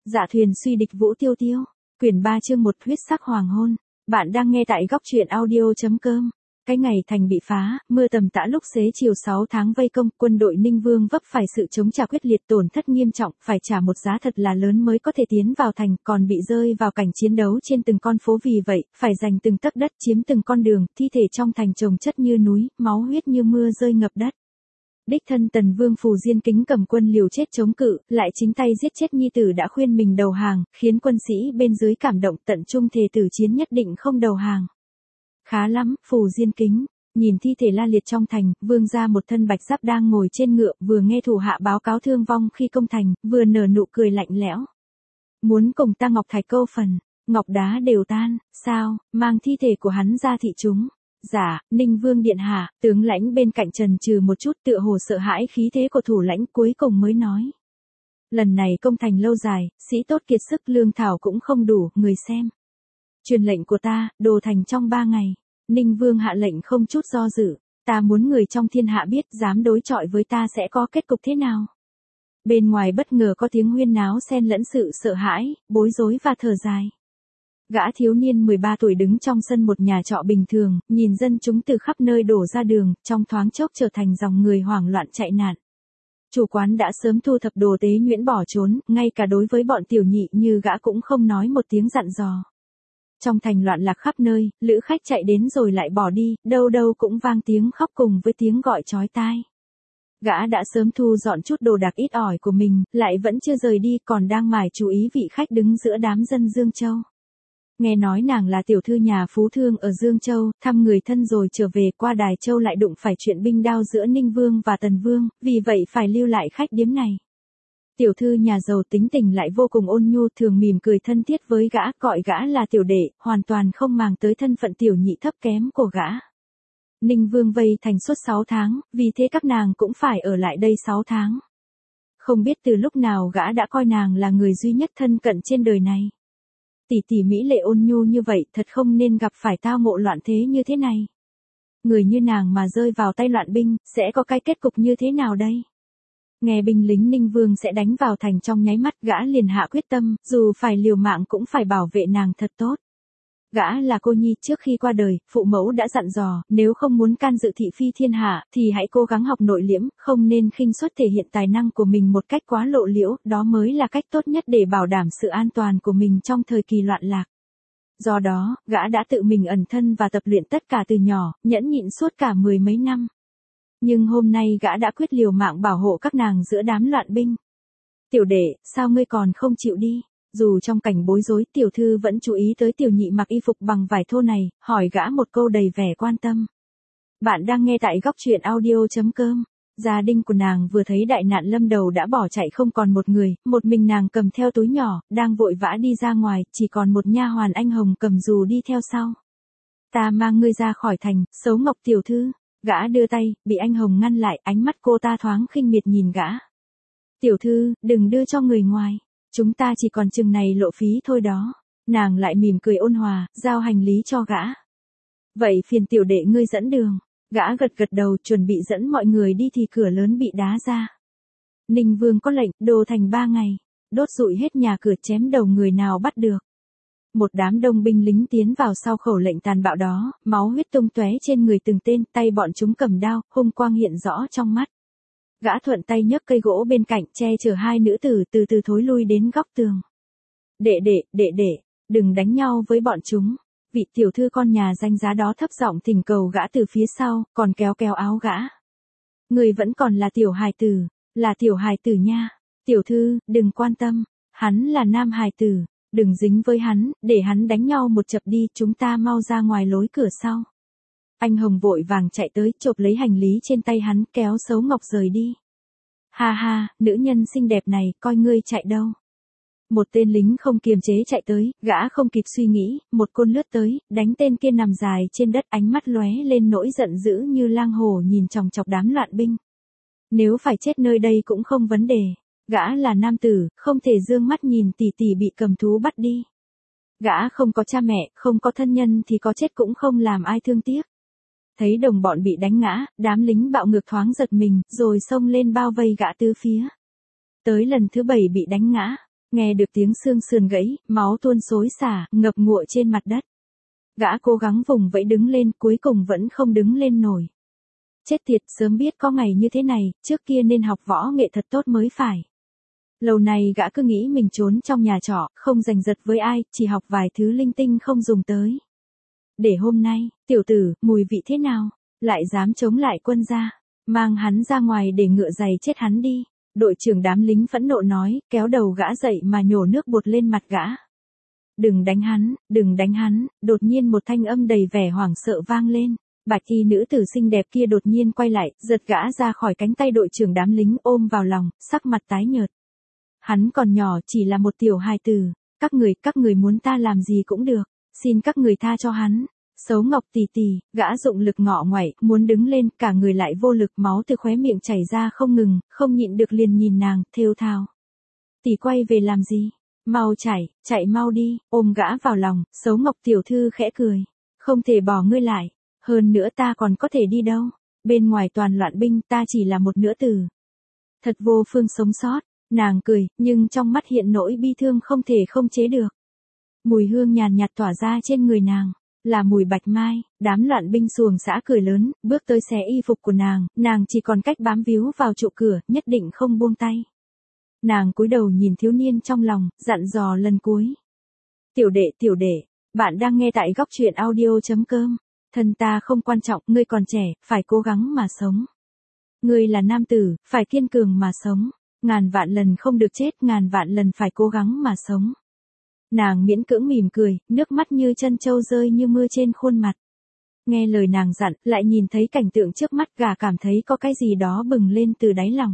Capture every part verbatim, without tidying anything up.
Dạ thuyền suy địch vũ tiêu tiêu. Quyển ba chương một huyết sắc hoàng hôn. Bạn đang nghe tại góc truyện audio.com. Cái ngày thành bị phá, mưa tầm tã lúc xế chiều sáu tháng vây công, quân đội Ninh Vương vấp phải sự chống trả quyết liệt, tổn thất nghiêm trọng, phải trả một giá thật là lớn mới có thể tiến vào thành, còn bị rơi vào cảnh chiến đấu trên từng con phố, vì vậy, phải giành từng tấc đất, chiếm từng con đường, thi thể trong thành chồng chất như núi, máu huyết như mưa rơi ngập đất. Đích thân Tần Vương Phù Diên Kính cầm quân liều chết chống cự, lại chính tay giết chết nhi tử đã khuyên mình đầu hàng, khiến quân sĩ bên dưới cảm động, tận trung thề tử chiến nhất định không đầu hàng. Khá lắm, Phù Diên Kính. Nhìn thi thể la liệt trong thành, vương gia một thân bạch giáp đang ngồi trên ngựa, vừa nghe thủ hạ báo cáo thương vong khi công thành, vừa nở nụ cười lạnh lẽo. Muốn cùng ta ngọc thạch câu phần, ngọc đá đều tan, sao, mang thi thể của hắn ra thị chúng. Dạ, Ninh Vương điện hạ, tướng lãnh bên cạnh trần trừ một chút, tựa hồ sợ hãi khí thế của thủ lãnh, cuối cùng mới nói. Lần này công thành lâu dài, sĩ tốt kiệt sức, lương thảo cũng không đủ, người xem. Truyền lệnh của ta, đồ thành trong ba ngày. Ninh Vương hạ lệnh không chút do dự, ta muốn người trong thiên hạ biết, dám đối chọi với ta sẽ có kết cục thế nào. Bên ngoài bất ngờ có tiếng huyên náo xen lẫn sự sợ hãi, bối rối và thở dài. Gã thiếu niên mười ba tuổi đứng trong sân một nhà trọ bình thường, nhìn dân chúng từ khắp nơi đổ ra đường, trong thoáng chốc trở thành dòng người hoảng loạn chạy nạn. Chủ quán đã sớm thu thập đồ tế nhuyễn bỏ trốn, ngay cả đối với bọn tiểu nhị như gã cũng không nói một tiếng dặn dò. Trong thành loạn lạc khắp nơi, lữ khách chạy đến rồi lại bỏ đi, đâu đâu cũng vang tiếng khóc cùng với tiếng gọi chói tai. Gã đã sớm thu dọn chút đồ đạc ít ỏi của mình, lại vẫn chưa rời đi, còn đang mải chú ý vị khách đứng giữa đám dân Dương Châu. Nghe nói nàng là tiểu thư nhà phú thương ở Dương Châu, thăm người thân rồi trở về, qua Đài Châu lại đụng phải chuyện binh đao giữa Ninh Vương và Tần Vương, vì vậy phải lưu lại khách điếm này. Tiểu thư nhà giàu tính tình lại vô cùng ôn nhu, thường mỉm cười thân thiết với gã, gọi gã là tiểu đệ, hoàn toàn không màng tới thân phận tiểu nhị thấp kém của gã. Ninh Vương vây thành suốt sáu tháng, vì thế các nàng cũng phải ở lại đây sáu tháng. Không biết từ lúc nào gã đã coi nàng là người duy nhất thân cận trên đời này. Tỷ tỷ mỹ lệ ôn nhu như vậy, thật không nên gặp phải tao ngộ loạn thế như thế này. Người như nàng mà rơi vào tay loạn binh, sẽ có cái kết cục như thế nào đây? Nghe binh lính Ninh Vương sẽ đánh vào thành trong nháy mắt, gã liền hạ quyết tâm, dù phải liều mạng cũng phải bảo vệ nàng thật tốt. Gã là cô nhi, trước khi qua đời, phụ mẫu đã dặn dò, nếu không muốn can dự thị phi thiên hạ, thì hãy cố gắng học nội liễm, không nên khinh suất thể hiện tài năng của mình một cách quá lộ liễu, đó mới là cách tốt nhất để bảo đảm sự an toàn của mình trong thời kỳ loạn lạc. Do đó, gã đã tự mình ẩn thân và tập luyện tất cả từ nhỏ, nhẫn nhịn suốt cả mười mấy năm. Nhưng hôm nay gã đã quyết liều mạng bảo hộ các nàng giữa đám loạn binh. Tiểu đệ, sao ngươi còn không chịu đi? Dù trong cảnh bối rối, tiểu thư vẫn chú ý tới tiểu nhị mặc y phục bằng vải thô này, hỏi gã một câu đầy vẻ quan tâm. Bạn đang nghe tại góc truyện audio.com. Gia đình của nàng vừa thấy đại nạn lâm đầu đã bỏ chạy không còn một người, một mình nàng cầm theo túi nhỏ, đang vội vã đi ra ngoài, chỉ còn một nha hoàn anh hồng cầm dù đi theo sau. Ta mang ngươi ra khỏi thành, xấu ngọc tiểu thư. Gã đưa tay, bị anh hồng ngăn lại, ánh mắt cô ta thoáng khinh miệt nhìn gã. Tiểu thư, đừng đưa cho người ngoài. Chúng ta chỉ còn chừng này lộ phí thôi đó. Nàng lại mỉm cười ôn hòa, giao hành lý cho gã. Vậy phiền tiểu đệ ngươi dẫn đường. Gã gật gật đầu, chuẩn bị dẫn mọi người đi thì cửa lớn bị đá ra. Ninh Vương có lệnh, đồ thành ba ngày. Đốt rụi hết nhà cửa, chém đầu người nào bắt được. Một đám đông binh lính tiến vào sau khẩu lệnh tàn bạo đó, máu huyết tung tóe trên người từng tên, tay bọn chúng cầm đao, hung quang hiện rõ trong mắt. Gã thuận tay nhấc cây gỗ bên cạnh, che chở hai nữ tử, từ từ thối lui đến góc tường. Đệ đệ, đệ đệ, đừng đánh nhau với bọn chúng. Vị tiểu thư con nhà danh giá đó thấp giọng thỉnh cầu gã từ phía sau, còn kéo kéo áo gã. Người vẫn còn là tiểu hài tử, là tiểu hài tử nha. Tiểu thư, đừng quan tâm, hắn là nam hài tử. Đừng dính với hắn, để hắn đánh nhau một chập đi, chúng ta mau ra ngoài lối cửa sau. Anh hồng vội vàng chạy tới, chộp lấy hành lý trên tay hắn, kéo xấu ngọc rời đi. Ha ha, nữ nhân xinh đẹp này, coi ngươi chạy đâu. Một tên lính không kiềm chế chạy tới, gã không kịp suy nghĩ, một côn lướt tới, đánh tên kia nằm dài trên đất, ánh mắt lóe lên nỗi giận dữ như lang hổ nhìn chòng chọc đám loạn binh. Nếu phải chết nơi đây cũng không vấn đề. Gã là nam tử, không thể dương mắt nhìn tỷ tỷ bị cầm thú bắt đi. Gã không có cha mẹ, không có thân nhân thì có chết cũng không làm ai thương tiếc. Thấy đồng bọn bị đánh ngã, đám lính bạo ngược thoáng giật mình, rồi xông lên bao vây gã tứ phía. Tới lần thứ bảy bị đánh ngã, Nghe được tiếng xương sườn gãy, máu tuôn xối xả, ngập ngụa trên mặt đất. Gã cố gắng vùng vẫy đứng lên, cuối cùng vẫn không đứng lên nổi. Chết tiệt, sớm biết có ngày như thế này, trước kia nên học võ nghệ thật tốt mới phải. Lâu này gã cứ nghĩ mình trốn trong nhà trọ, không giành giật với ai, chỉ học vài thứ linh tinh không dùng tới. Để hôm nay, tiểu tử, mùi vị thế nào, lại dám chống lại quân gia, mang hắn ra ngoài để ngựa giày chết hắn đi. Đội trưởng đám lính phẫn nộ nói, kéo đầu gã dậy mà nhổ nước bọt lên mặt gã. Đừng đánh hắn, đừng đánh hắn, đột nhiên một thanh âm đầy vẻ hoảng sợ vang lên. Bạch y nữ tử xinh đẹp kia đột nhiên quay lại, giật gã ra khỏi cánh tay đội trưởng đám lính ôm vào lòng, sắc mặt tái nhợt. Hắn còn nhỏ, chỉ là một tiểu hài tử, các người, các người muốn ta làm gì cũng được, xin các người tha cho hắn. Sấu Ngọc tỷ tỷ, gã dụng lực ngọ ngoảy, muốn đứng lên, cả người lại vô lực, máu từ khóe miệng chảy ra không ngừng, không nhịn được liền nhìn nàng, thều thào. Tỷ quay về làm gì? Mau chạy, chạy mau đi, ôm gã vào lòng, Sấu Ngọc tiểu thư khẽ cười. Không thể bỏ ngươi lại, hơn nữa ta còn có thể đi đâu, bên ngoài toàn loạn binh, ta chỉ là một nữ tử. Thật vô phương sống sót, nàng cười, nhưng trong mắt hiện nỗi bi thương không thể không chế được. Mùi hương nhàn nhạt tỏa ra trên người nàng. Là mùi bạch mai, đám loạn binh xuồng xã cười lớn, bước tới xé y phục của nàng, nàng chỉ còn cách bám víu vào trụ cửa, nhất định không buông tay. Nàng cúi đầu nhìn thiếu niên trong lòng, dặn dò lần cuối. Tiểu đệ, tiểu đệ, bạn đang nghe tại góc truyện audio.com. Thân ta không quan trọng, ngươi còn trẻ, phải cố gắng mà sống. Ngươi là nam tử, phải kiên cường mà sống. Ngàn vạn lần không được chết, ngàn vạn lần phải cố gắng mà sống. Nàng miễn cưỡng mỉm cười, nước mắt như chân trâu rơi như mưa trên khuôn mặt. Nghe lời nàng dặn, lại nhìn thấy cảnh tượng trước mắt, gã cảm thấy có cái gì đó bừng lên từ đáy lòng.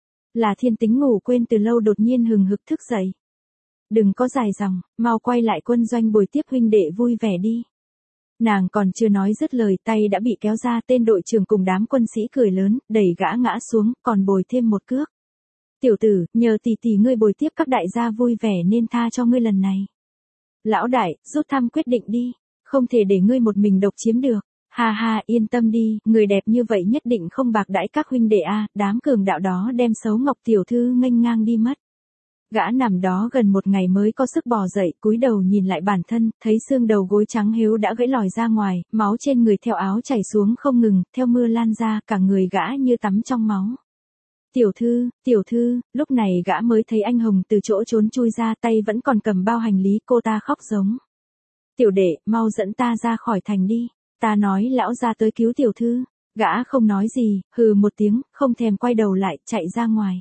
Là thiên tính ngủ quên từ lâu đột nhiên hừng hực thức dậy. Đừng có dài dòng, mau quay lại quân doanh bồi tiếp huynh đệ vui vẻ đi. Nàng còn chưa nói dứt lời, tay đã bị kéo ra, tên đội trưởng cùng đám quân sĩ cười lớn, đẩy gã ngã xuống, còn bồi thêm một cước. Tiểu tử, nhờ tỷ tỷ ngươi bồi tiếp các đại gia vui vẻ nên tha cho ngươi lần này. Lão đại, rút thăm quyết định đi, không thể để ngươi một mình độc chiếm được. Ha ha, yên tâm đi, người đẹp như vậy nhất định không bạc đãi các huynh đệ a. Đám cường đạo đó đem Sấu Ngọc tiểu thư nghênh ngang đi mất. Gã nằm đó gần một ngày mới có sức bò dậy, cúi đầu nhìn lại bản thân, thấy xương đầu gối trắng hếu đã gãy lòi ra ngoài, máu trên người theo áo chảy xuống không ngừng, theo mưa lan ra, cả người gã như tắm trong máu. Tiểu thư, tiểu thư, lúc này gã mới thấy anh Hồng từ chỗ trốn chui ra, tay vẫn còn cầm bao hành lý, cô ta khóc giống. Tiểu đệ, mau dẫn ta ra khỏi thành đi, ta nói lão ra tới cứu tiểu thư. Gã không nói gì, hừ một tiếng, không thèm quay đầu lại, chạy ra ngoài.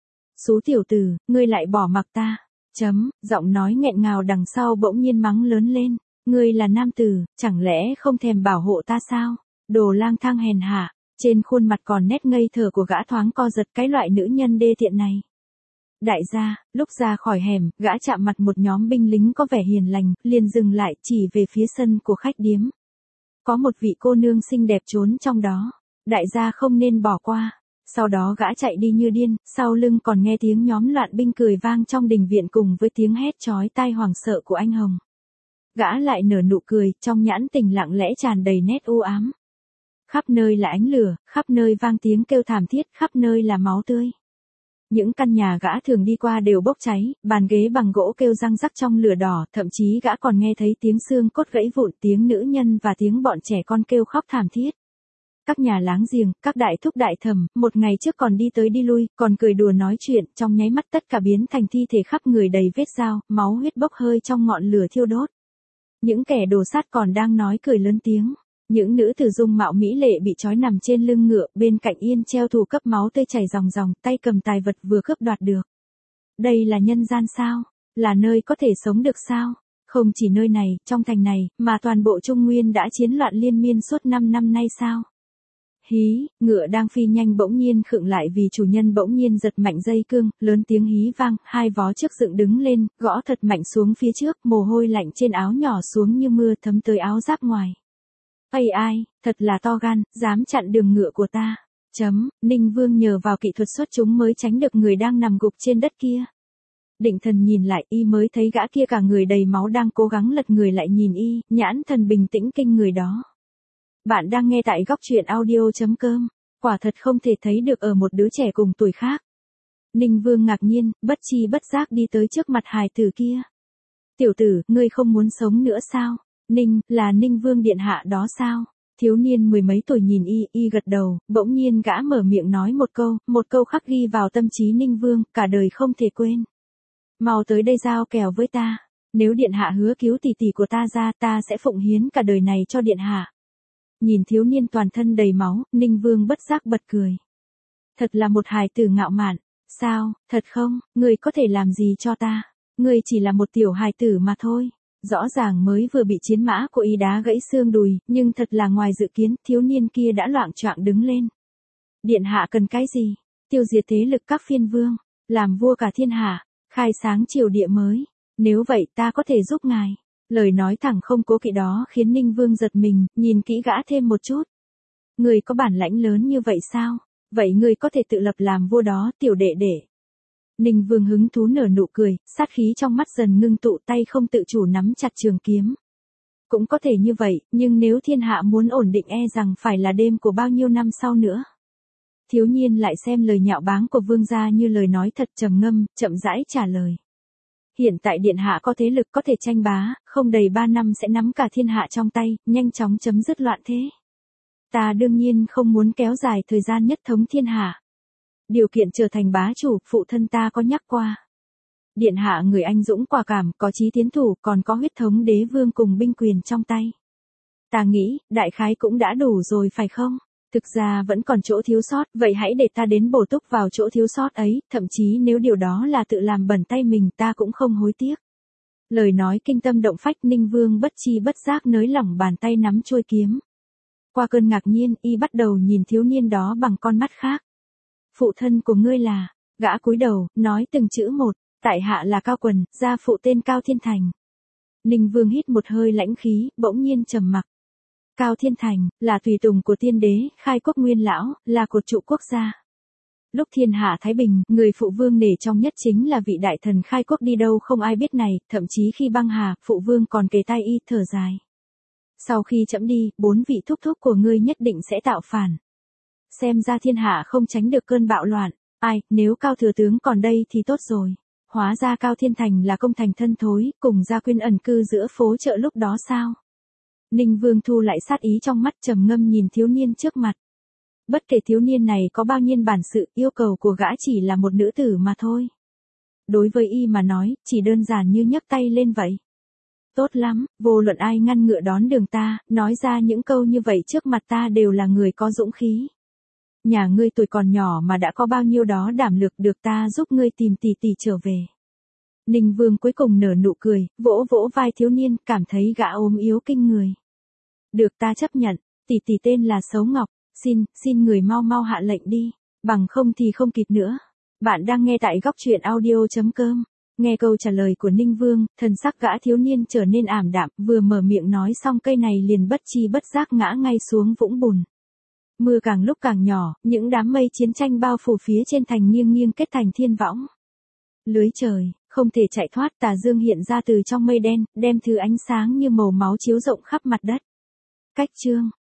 Xú tiểu tử, ngươi lại bỏ mặc ta. Chấm, giọng nói nghẹn ngào đằng sau bỗng nhiên mắng lớn lên. Ngươi là nam tử, chẳng lẽ không thèm bảo hộ ta sao? Đồ lang thang hèn hạ. Trên khuôn mặt còn nét ngây thơ của gã thoáng co giật, cái loại nữ nhân đê tiện này. Đại gia, lúc ra khỏi hẻm, gã chạm mặt một nhóm binh lính có vẻ hiền lành, liền dừng lại, chỉ về phía sân của khách điếm. Có một vị cô nương xinh đẹp trốn trong đó. Đại gia không nên bỏ qua. Sau đó gã chạy đi như điên, sau lưng còn nghe tiếng nhóm loạn binh cười vang trong đình viện cùng với tiếng hét chói tai hoảng sợ của anh Hồng. Gã lại nở nụ cười, trong nhãn tình lặng lẽ tràn đầy nét u ám. Khắp nơi là ánh lửa, khắp nơi vang tiếng kêu thảm thiết, khắp nơi là máu tươi. Những căn nhà gã thường đi qua đều bốc cháy, bàn ghế bằng gỗ kêu răng rắc trong lửa đỏ, thậm chí gã còn nghe thấy tiếng xương cốt gãy vụn, tiếng nữ nhân và tiếng bọn trẻ con kêu khóc thảm thiết. Các nhà láng giềng, các đại thúc đại thẩm, một ngày trước còn đi tới đi lui, còn cười đùa nói chuyện, trong nháy mắt tất cả biến thành thi thể khắp người đầy vết dao, máu huyết bốc hơi trong ngọn lửa thiêu đốt. Những kẻ đồ sát còn đang nói cười lớn tiếng. Những nữ tử dung mạo mỹ lệ bị trói nằm trên lưng ngựa, bên cạnh yên treo thủ cấp máu tươi chảy ròng ròng, tay cầm tài vật vừa cướp đoạt được. Đây là nhân gian sao? Là nơi có thể sống được sao? Không chỉ nơi này, trong thành này, mà toàn bộ Trung Nguyên đã chiến loạn liên miên suốt năm năm nay sao? Hí, ngựa đang phi nhanh bỗng nhiên khựng lại vì chủ nhân bỗng nhiên giật mạnh dây cương, lớn tiếng hí vang, hai vó trước dựng đứng lên, gõ thật mạnh xuống phía trước, mồ hôi lạnh trên áo nhỏ xuống như mưa thấm tới áo giáp ngoài. Ây ai, thật là to gan, dám chặn đường ngựa của ta. Chấm, Ninh Vương nhờ vào kỹ thuật xuất chúng mới tránh được người đang nằm gục trên đất kia. Định Thần nhìn lại, y mới thấy gã kia cả người đầy máu đang cố gắng lật người lại nhìn y, nhãn thần bình tĩnh kinh người đó. Bạn đang nghe tại góc truyện audio.com, quả thật không thể thấy được ở một đứa trẻ cùng tuổi khác. Ninh Vương ngạc nhiên, bất chi bất giác đi tới trước mặt hài tử kia. Tiểu tử, ngươi không muốn sống nữa sao? Ninh, là Ninh Vương điện hạ đó sao? Thiếu niên mười mấy tuổi nhìn y, y gật đầu, bỗng nhiên gã mở miệng nói một câu, một câu khắc ghi vào tâm trí Ninh Vương, cả đời không thể quên. Mau tới đây giao kèo với ta, nếu điện hạ hứa cứu tỷ tỷ của ta ra, ta sẽ phụng hiến cả đời này cho điện hạ. Nhìn thiếu niên toàn thân đầy máu, Ninh Vương bất giác bật cười. Thật là một hài tử ngạo mạn, sao, thật không, ngươi có thể làm gì cho ta, ngươi chỉ là một tiểu hài tử mà thôi. Rõ ràng mới vừa bị chiến mã của y đá gãy xương đùi, nhưng thật là ngoài dự kiến, thiếu niên kia đã loạng choạng đứng lên. Điện hạ cần cái gì? Tiêu diệt thế lực các phiên vương, làm vua cả thiên hạ, khai sáng triều địa mới. Nếu vậy ta có thể giúp ngài. Lời nói thẳng không cố kỵ đó khiến Ninh Vương giật mình, nhìn kỹ gã thêm một chút. Người có bản lãnh lớn như vậy sao? Vậy người có thể tự lập làm vua đó, tiểu đệ đệ. Ninh Vương hứng thú nở nụ cười, sát khí trong mắt dần ngưng tụ, tay không tự chủ nắm chặt trường kiếm. Cũng có thể như vậy, nhưng nếu thiên hạ muốn ổn định e rằng phải là đêm của bao nhiêu năm sau nữa. Thiếu nhiên lại xem lời nhạo báng của vương gia như lời nói thật, trầm ngâm, chậm rãi trả lời. Hiện tại điện hạ có thế lực có thể tranh bá, không đầy ba năm sẽ nắm cả thiên hạ trong tay, nhanh chóng chấm dứt loạn thế. Ta đương nhiên không muốn kéo dài thời gian nhất thống thiên hạ. Điều kiện trở thành bá chủ, phụ thân ta có nhắc qua. Điện hạ người anh dũng quả cảm, có chí tiến thủ, còn có huyết thống đế vương cùng binh quyền trong tay. Ta nghĩ, đại khái cũng đã đủ rồi phải không? Thực ra vẫn còn chỗ thiếu sót, vậy hãy để ta đến bổ túc vào chỗ thiếu sót ấy, thậm chí nếu điều đó là tự làm bẩn tay mình ta cũng không hối tiếc. Lời nói kinh tâm động phách, Ninh Vương bất chi bất giác nới lỏng bàn tay nắm chuôi kiếm. Qua cơn ngạc nhiên, y bắt đầu nhìn thiếu niên đó bằng con mắt khác. Phụ thân của ngươi là, gã cúi đầu, nói từng chữ một, tại hạ là Cao Quần, gia phụ tên Cao Thiên Thành. Ninh Vương hít một hơi lãnh khí, bỗng nhiên trầm mặc. Cao Thiên Thành, là tùy tùng của tiên đế, khai quốc nguyên lão, là cột trụ quốc gia. Lúc thiên hạ thái bình, người phụ vương nể trong nhất chính là vị đại thần khai quốc, đi đâu không ai biết này, thậm chí khi băng hà, phụ vương còn kề tai y, thở dài. Sau khi trẫm đi, bốn vị thúc thúc của ngươi nhất định sẽ tạo phản. Xem ra thiên hạ không tránh được cơn bạo loạn, ai, nếu Cao thừa tướng còn đây thì tốt rồi. Hóa ra Cao Thiên Thành là công thành thân thối, cùng Gia Quyên ẩn cư giữa phố chợ lúc đó sao? Ninh Vương thu lại sát ý trong mắt, trầm ngâm nhìn thiếu niên trước mặt. Bất kể thiếu niên này có bao nhiêu bản sự, yêu cầu của gã chỉ là một nữ tử mà thôi. Đối với y mà nói, chỉ đơn giản như nhấc tay lên vậy. Tốt lắm, vô luận ai ngăn ngựa đón đường ta, nói ra những câu như vậy trước mặt ta đều là người có dũng khí. Nhà ngươi tuổi còn nhỏ mà đã có bao nhiêu đó đảm lược, được ta giúp ngươi tìm tỷ tỷ trở về. Ninh Vương cuối cùng nở nụ cười, vỗ vỗ vai thiếu niên, cảm thấy gã ốm yếu kinh người. Được, ta chấp nhận, tỷ tỷ tên là Sấu Ngọc, xin, xin người mau mau hạ lệnh đi, bằng không thì không kịp nữa. Bạn đang nghe tại góc truyện audio chấm com. Nghe câu trả lời của Ninh Vương, thần sắc gã thiếu niên trở nên ảm đạm, vừa mở miệng nói xong cây này liền bất chi bất giác ngã ngay xuống vũng bùn. Mưa càng lúc càng nhỏ, những đám mây chiến tranh bao phủ phía trên thành nghiêng nghiêng kết thành thiên võng. Lưới trời, không thể chạy thoát, tà dương hiện ra từ trong mây đen, đem thứ ánh sáng như màu máu chiếu rộng khắp mặt đất. Cách chương